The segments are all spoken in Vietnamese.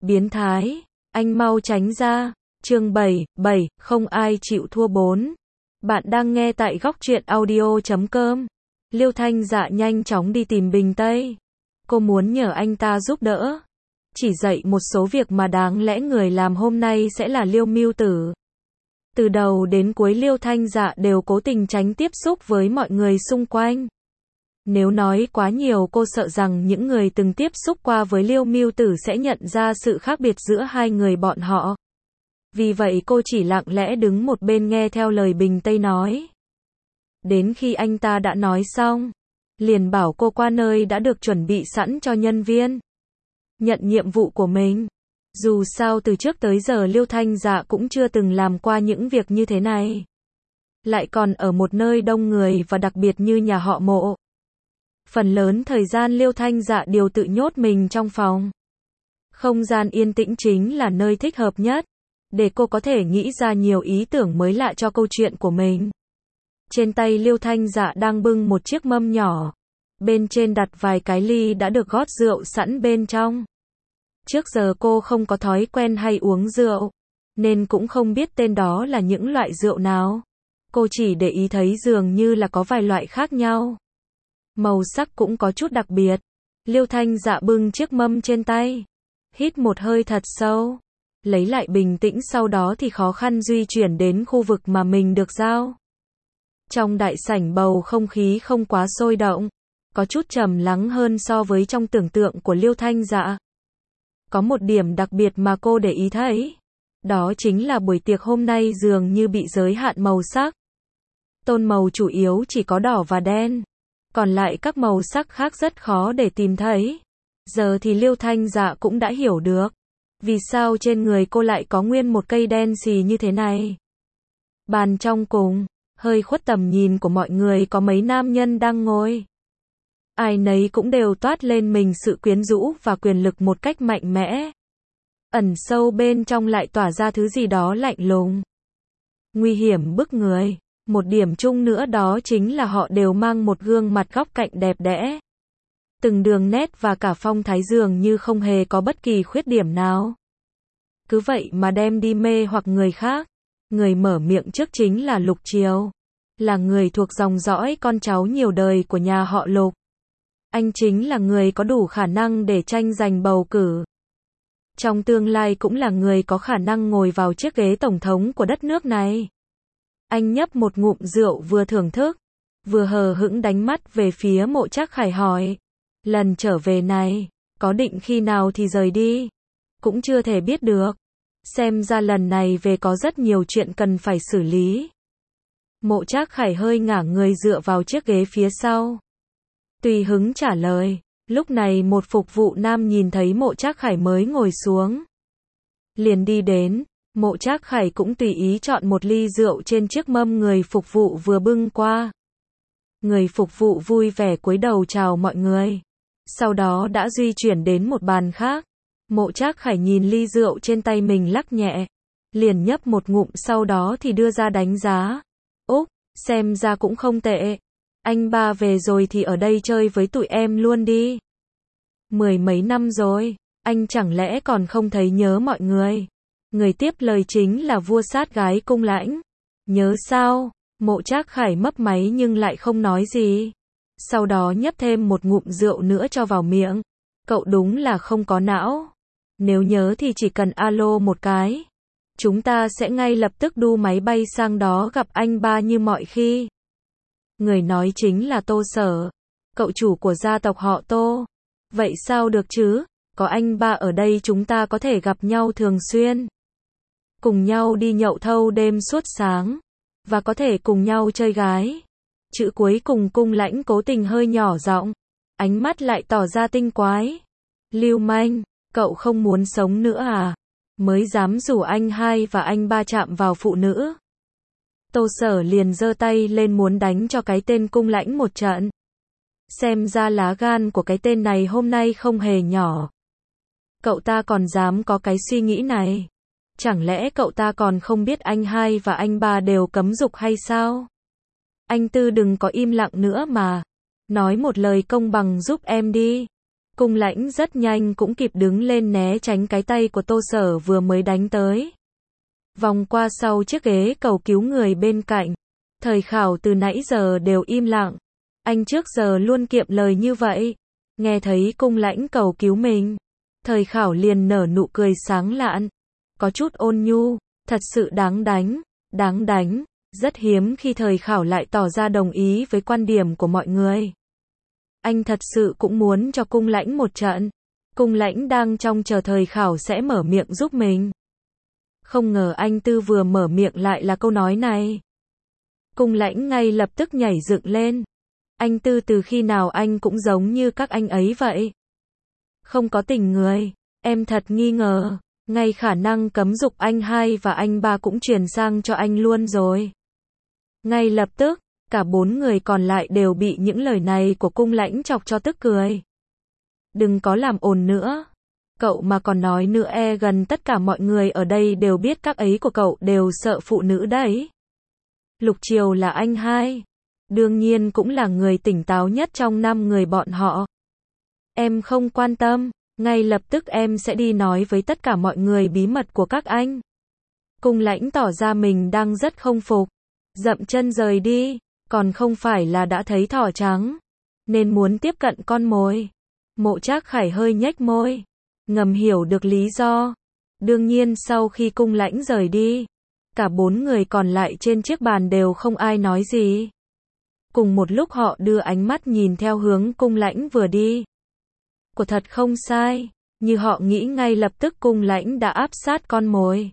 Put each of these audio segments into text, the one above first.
Biến thái, anh mau tránh ra. Chương 7, không ai chịu thua 4. Bạn đang nghe tại góc truyện audio.com. Liêu Thanh Dạ nhanh chóng đi tìm Bình Tây. Cô muốn nhờ anh ta giúp đỡ. Chỉ dạy một số việc mà đáng lẽ người làm hôm nay sẽ là Liêu Mưu Tử. Từ đầu đến cuối Liêu Thanh Dạ đều cố tình tránh tiếp xúc với mọi người xung quanh. Nếu nói quá nhiều cô sợ rằng những người từng tiếp xúc qua với Liêu Mưu Tử sẽ nhận ra sự khác biệt giữa hai người bọn họ. Vì vậy cô chỉ lặng lẽ đứng một bên nghe theo lời Bình Tây nói. Đến khi anh ta đã nói xong, liền bảo cô qua nơi đã được chuẩn bị sẵn cho nhân viên. Nhận nhiệm vụ của mình. Dù sao từ trước tới giờ Liêu Thanh Dạ cũng chưa từng làm qua những việc như thế này. Lại còn ở một nơi đông người và đặc biệt như nhà họ Mộ. Phần lớn thời gian Liêu Thanh Dạ đều tự nhốt mình trong phòng. Không gian yên tĩnh chính là nơi thích hợp nhất, để cô có thể nghĩ ra nhiều ý tưởng mới lạ cho câu chuyện của mình. Trên tay Liêu Thanh Dạ đang bưng một chiếc mâm nhỏ. Bên trên đặt vài cái ly đã được gót rượu sẵn bên trong. Trước giờ cô không có thói quen hay uống rượu, nên cũng không biết tên đó là những loại rượu nào. Cô chỉ để ý thấy dường như là có vài loại khác nhau. Màu sắc cũng có chút đặc biệt. Liêu Thanh Dạ bưng chiếc mâm trên tay. Hít một hơi thật sâu. Lấy lại bình tĩnh sau đó thì khó khăn di chuyển đến khu vực mà mình được giao. Trong đại sảnh bầu không khí không quá sôi động. Có chút trầm lắng hơn so với trong tưởng tượng của Liêu Thanh Dạ. Có một điểm đặc biệt mà cô để ý thấy. Đó chính là buổi tiệc hôm nay dường như bị giới hạn màu sắc. Tông màu chủ yếu chỉ có đỏ và đen. Còn lại các màu sắc khác rất khó để tìm thấy. Giờ thì Liêu Thanh Dạ cũng đã hiểu được. Vì sao trên người cô lại có nguyên một cây đen xì như thế này. Bàn trong cùng, hơi khuất tầm nhìn của mọi người có mấy nam nhân đang ngồi. Ai nấy cũng đều toát lên mình sự quyến rũ và quyền lực một cách mạnh mẽ. Ẩn sâu bên trong lại tỏa ra thứ gì đó lạnh lùng. Nguy hiểm bức người. Một điểm chung nữa đó chính là họ đều mang một gương mặt góc cạnh đẹp đẽ. Từng đường nét và cả phong thái dường như không hề có bất kỳ khuyết điểm nào. Cứ vậy mà đem đi mê hoặc người khác. Người mở miệng trước chính là Lục Triều. Là người thuộc dòng dõi con cháu nhiều đời của nhà họ Lục. Anh chính là người có đủ khả năng để tranh giành bầu cử. Trong tương lai cũng là người có khả năng ngồi vào chiếc ghế tổng thống của đất nước này. Anh nhấp một ngụm rượu vừa thưởng thức, vừa hờ hững đánh mắt về phía Mộ Trác Khải hỏi. Lần trở về này, có định khi nào thì rời đi? Cũng chưa thể biết được. Xem ra lần này về có rất nhiều chuyện cần phải xử lý. Mộ Trác Khải hơi ngả người dựa vào chiếc ghế phía sau. Tùy hứng trả lời. Lúc này một phục vụ nam nhìn thấy Mộ Trác Khải mới ngồi xuống. Liền đi đến. Mộ Trác Khải cũng tùy ý chọn một ly rượu trên chiếc mâm người phục vụ vừa bưng qua. Người phục vụ vui vẻ cúi đầu chào mọi người. Sau đó đã di chuyển đến một bàn khác. Mộ Trác Khải nhìn ly rượu trên tay mình lắc nhẹ. Liền nhấp một ngụm sau đó thì đưa ra đánh giá. Úc, xem ra cũng không tệ. Anh ba về rồi thì ở đây chơi với tụi em luôn đi. 10 mấy năm rồi, anh chẳng lẽ còn không thấy nhớ mọi người. Người tiếp lời chính là vua sát gái Cung Lãnh. Nhớ sao? Mộ Trác Khải mấp máy nhưng lại không nói gì. Sau đó nhấp thêm một ngụm rượu nữa cho vào miệng. Cậu đúng là không có não. Nếu nhớ thì chỉ cần alo một cái. Chúng ta sẽ ngay lập tức đu máy bay sang đó gặp anh ba như mọi khi. Người nói chính là Tô Sở. Cậu chủ của gia tộc họ Tô. Vậy sao được chứ? Có anh ba ở đây chúng ta có thể gặp nhau thường xuyên. Cùng nhau đi nhậu thâu đêm suốt sáng. Và có thể cùng nhau chơi gái. Chữ cuối cùng Cung Lãnh cố tình hơi nhỏ giọng. Ánh mắt lại tỏ ra tinh quái. Lưu manh, cậu không muốn sống nữa à? Mới dám rủ anh hai và anh ba chạm vào phụ nữ. Tô Sở liền giơ tay lên muốn đánh cho cái tên Cung Lãnh một trận. Xem ra lá gan của cái tên này hôm nay không hề nhỏ. Cậu ta còn dám có cái suy nghĩ này. Chẳng lẽ cậu ta còn không biết anh hai và anh ba đều cấm dục hay sao? Anh Tư đừng có im lặng nữa mà. Nói một lời công bằng giúp em đi. Cung Lãnh rất nhanh cũng kịp đứng lên né tránh cái tay của Tô Sở vừa mới đánh tới. Vòng qua sau chiếc ghế cầu cứu người bên cạnh. Thời Khảo từ nãy giờ đều im lặng. Anh trước giờ luôn kiệm lời như vậy. Nghe thấy Cung Lãnh cầu cứu mình. Thời Khảo liền nở nụ cười sáng lạn. Có chút ôn nhu, thật sự đáng đánh. Rất hiếm khi Thời Khảo lại tỏ ra đồng ý với quan điểm của mọi người. Anh thật sự cũng muốn cho Cung Lãnh một trận. Cung Lãnh đang trong chờ Thời Khảo sẽ mở miệng giúp mình. Không ngờ anh Tư vừa mở miệng lại là câu nói này. Cung Lãnh ngay lập tức nhảy dựng lên. Anh Tư từ khi nào anh cũng giống như các anh ấy vậy. Không có tình người, em thật nghi ngờ. Ngay khả năng cấm dục anh 2 và anh 3 cũng truyền sang cho anh luôn rồi. Ngay lập tức, cả 4 người còn lại đều bị những lời này của Cung Lãnh chọc cho tức cười. Đừng có làm ồn nữa. Cậu mà còn nói nữa gần tất cả mọi người ở đây đều biết các ấy của cậu đều sợ phụ nữ đấy. Lục Triều là anh 2. Đương nhiên cũng là người tỉnh táo nhất trong 5 người bọn họ. Em không quan tâm, ngay lập tức em sẽ đi nói với tất cả mọi người bí mật của các anh. Cung Lãnh tỏ ra mình đang rất không phục. Dậm chân rời đi, còn không phải là đã thấy thỏ trắng, nên muốn tiếp cận con mồi. Mộ Trác Khải hơi nhếch môi, ngầm hiểu được lý do. Đương nhiên sau khi Cung Lãnh rời đi, cả 4 người còn lại trên chiếc bàn đều không ai nói gì. Cùng một lúc họ đưa ánh mắt nhìn theo hướng Cung Lãnh vừa đi. Của thật không sai, như họ nghĩ ngay lập tức Cung Lãnh đã áp sát con mồi.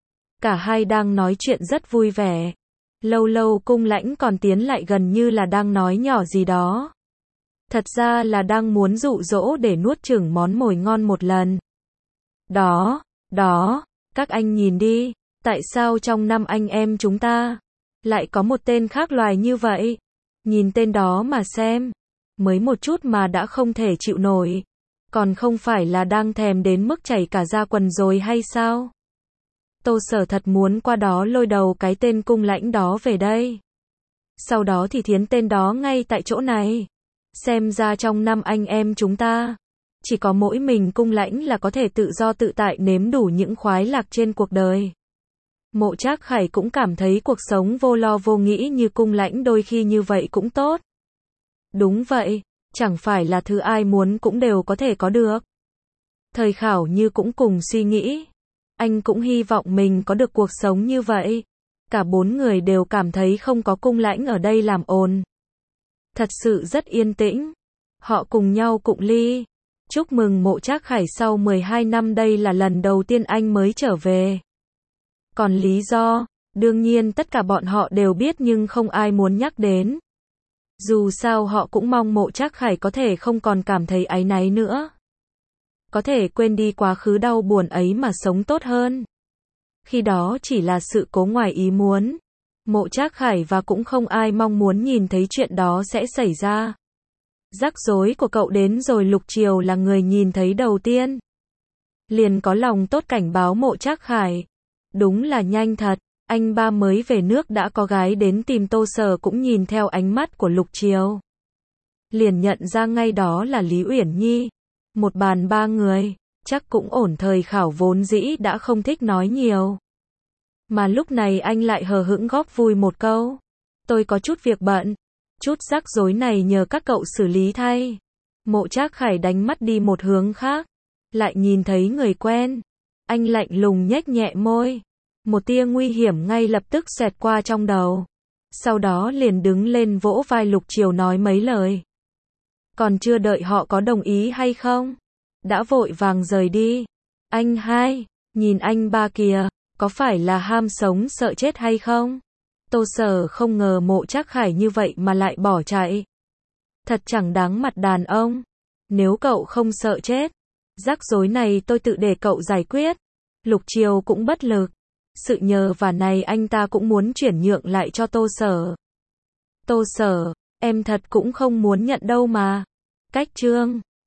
Cả hai đang nói chuyện rất vui vẻ. Lâu lâu Cung Lãnh còn tiến lại gần như là đang nói nhỏ gì đó. Thật ra là đang muốn dụ dỗ để nuốt chửng món mồi ngon một lần. Đó, các anh nhìn đi, tại sao trong 5 anh em chúng ta lại có một tên khác loài như vậy? Nhìn tên đó mà xem, mới một chút mà đã không thể chịu nổi, còn không phải là đang thèm đến mức chảy cả da quần rồi hay sao? Tô Sở thật muốn qua đó lôi đầu cái tên Cung Lãnh đó về đây. Sau đó thì thiến tên đó ngay tại chỗ này. Xem ra trong 5 anh em chúng ta, chỉ có mỗi mình Cung Lãnh là có thể tự do tự tại nếm đủ những khoái lạc trên cuộc đời. Mộ Trác Khải cũng cảm thấy cuộc sống vô lo vô nghĩ như Cung Lãnh đôi khi như vậy cũng tốt. Đúng vậy, chẳng phải là thứ ai muốn cũng đều có thể có được. Thời Khảo như cũng cùng suy nghĩ. Anh cũng hy vọng mình có được cuộc sống như vậy. Cả 4 người đều cảm thấy không có Cung Lãnh ở đây làm ồn. Thật sự rất yên tĩnh. Họ cùng nhau cụng ly. Chúc mừng Mộ Trác Khải sau 12 năm đây là lần đầu tiên anh mới trở về. Còn lý do, đương nhiên tất cả bọn họ đều biết nhưng không ai muốn nhắc đến. Dù sao họ cũng mong Mộ Trác Khải có thể không còn cảm thấy áy náy nữa. Có thể quên đi quá khứ đau buồn ấy mà sống tốt hơn. Khi đó chỉ là sự cố ngoài ý muốn. Mộ Trác Khải và cũng không ai mong muốn nhìn thấy chuyện đó sẽ xảy ra. Rắc rối của cậu đến rồi Lục Triều là người nhìn thấy đầu tiên. Liền có lòng tốt cảnh báo Mộ Trác Khải. Đúng là nhanh thật, anh ba mới về nước đã có gái đến tìm Tô Sở cũng nhìn theo ánh mắt của Lục Triều. Liền nhận ra ngay đó là Lý Uyển Nhi. Một bàn 3 người, chắc cũng ổn. Thời Khảo vốn dĩ đã không thích nói nhiều. Mà lúc này anh lại hờ hững góp vui một câu. Tôi có chút việc bận. Chút rắc rối này nhờ các cậu xử lý thay. Mộ Trác Khải đánh mắt đi một hướng khác. Lại nhìn thấy người quen. Anh lạnh lùng nhếch nhẹ môi. Một tia nguy hiểm ngay lập tức xẹt qua trong đầu. Sau đó liền đứng lên vỗ vai Lục Triều nói mấy lời. Còn chưa đợi họ có đồng ý hay không, đã vội vàng rời đi. Anh hai, nhìn anh ba kìa, có phải là ham sống sợ chết hay không? Tô Sở không ngờ Mộ Trác Khải như vậy mà lại bỏ chạy. Thật chẳng đáng mặt đàn ông. Nếu cậu không sợ chết, rắc rối này tôi tự để cậu giải quyết. Lục Triều cũng bất lực. Sự nhờ vả này anh ta cũng muốn chuyển nhượng lại cho Tô Sở. Tô Sở, em thật cũng không muốn nhận đâu mà. Cách chương